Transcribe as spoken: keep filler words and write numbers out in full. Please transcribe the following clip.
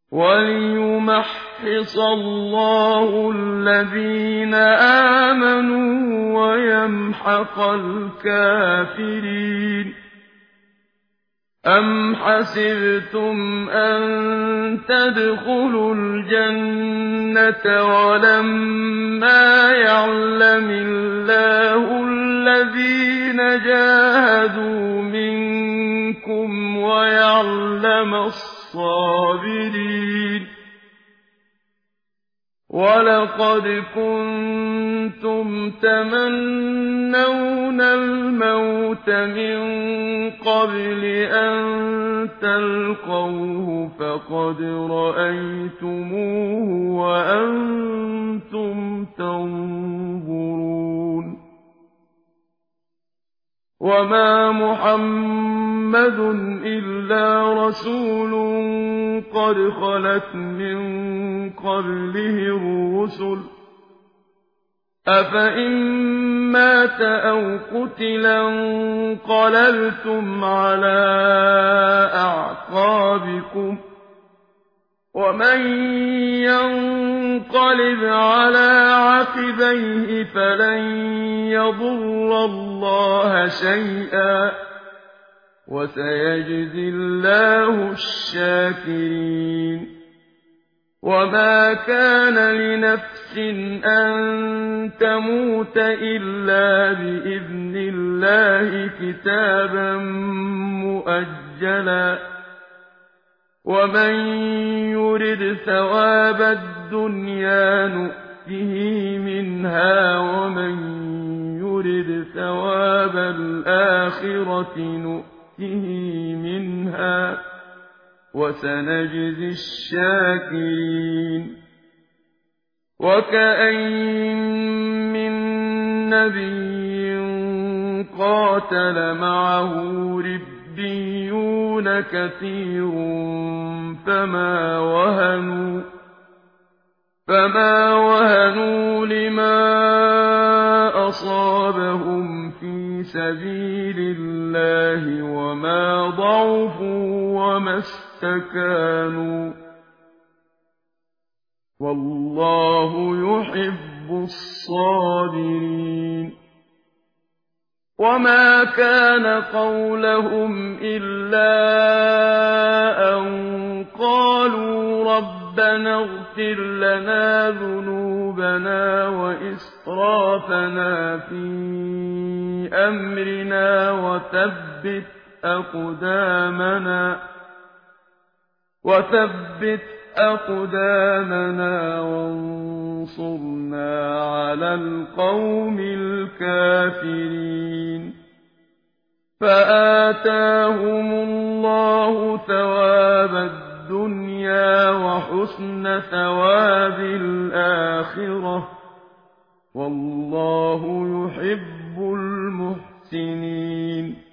وَلِيُمَحِّصَ اللَّهُ الَّذِينَ آمَنُوا وَيَمْحَقَ الْكَافِرِينَ أَمْ حَسِبْتُمْ أَن تَدْخُلُوا الْجَنَّةَ وَلَمَّا يَعْلَمِ اللَّهُ الَّذِينَ جَاهَدُوا مِنكُمْ وَيَعْلَمَ الصَّابِرِينَ وَلَقَدْ كُنتُمْ تَمَنَّوْنَ الْمَوْتَ مِن قَبْلِ أَن تَلْقَوْهُ فَقَدْ رَأَيْتُمُوهُ وَأَنتُمْ تَنظُرُونَ وَمَا مُحَمَّدٌ إِلَّا رَسُولٌ قَدْ خَلَتْ مِن قَبْلِهِ الرُّسُلُ ۚ أَفَإِن مَّاتَ أَوْ قُتِلَ انقَلَبْتُمْ عَلَىٰ أَعْقَابِكُمْ ۚ وَمَن يَنقَلِبْ عَلَىٰ عَقِبَيْهِ فَلَن يَضُرَّ اللَّهَ شَيْئًا ۗ وَسَيَجْزِي اللَّهُ الشَّاكِرِينَ وَمَا كَانَ لِنَفْسٍ أَن تَمُوتَ إِلَّا بِإِذْنِ اللَّهِ كِتَابًا مُّؤَجَّلًا ۗ وَمَن يُرِدْ ثَوَابَ الدُّنْيَا نُؤْتِهِ مِنْهَا وَمَن يُرِدْ ثَوَابَ الْآخِرَةِ نُؤْتِهِ مِنْهَا ۚ وَسَنَجْزِي الشَّاكِرِينَ وَكَأَيِّن مِّن نَّبِيٍّ قَاتَلَ مَعَهُ رِبِّيُّونَ كَثِيرٌ فَمَا وَهَنُوا فَمَا وَهَنُوا لِمَا أَصَابَهُمْ فِي سَبِيلِ اللَّهِ وَمَا ضَعُفُوا وَمَا اسْتَكَانُوا ۗ وَاللَّهُ يُحِبُّ الصَّابِرِينَ وَمَا كَانَ قَوْلَهُمْ إِلَّا أَن قَالُوا رَبَّنَا اغْفِرْ لَنَا ذُنُوبَنَا وَإِسْرَافَنَا فِي أَمْرِنَا وَثَبِّتْ أَقْدَامَنَا وَثَبِّتْ أَقْدَامَنَا وَانصُرْنَا عَلَى الْقَوْمِ الْكَافِرِينَ فَآتَاهُمُ اللَّهُ ثَوَابَ الدُّنْيَا وَحُسْنَ ثَوَابِ الْآخِرَةِ ۗ وَاللَّهُ يُحِبُّ الْمُحْسِنِينَ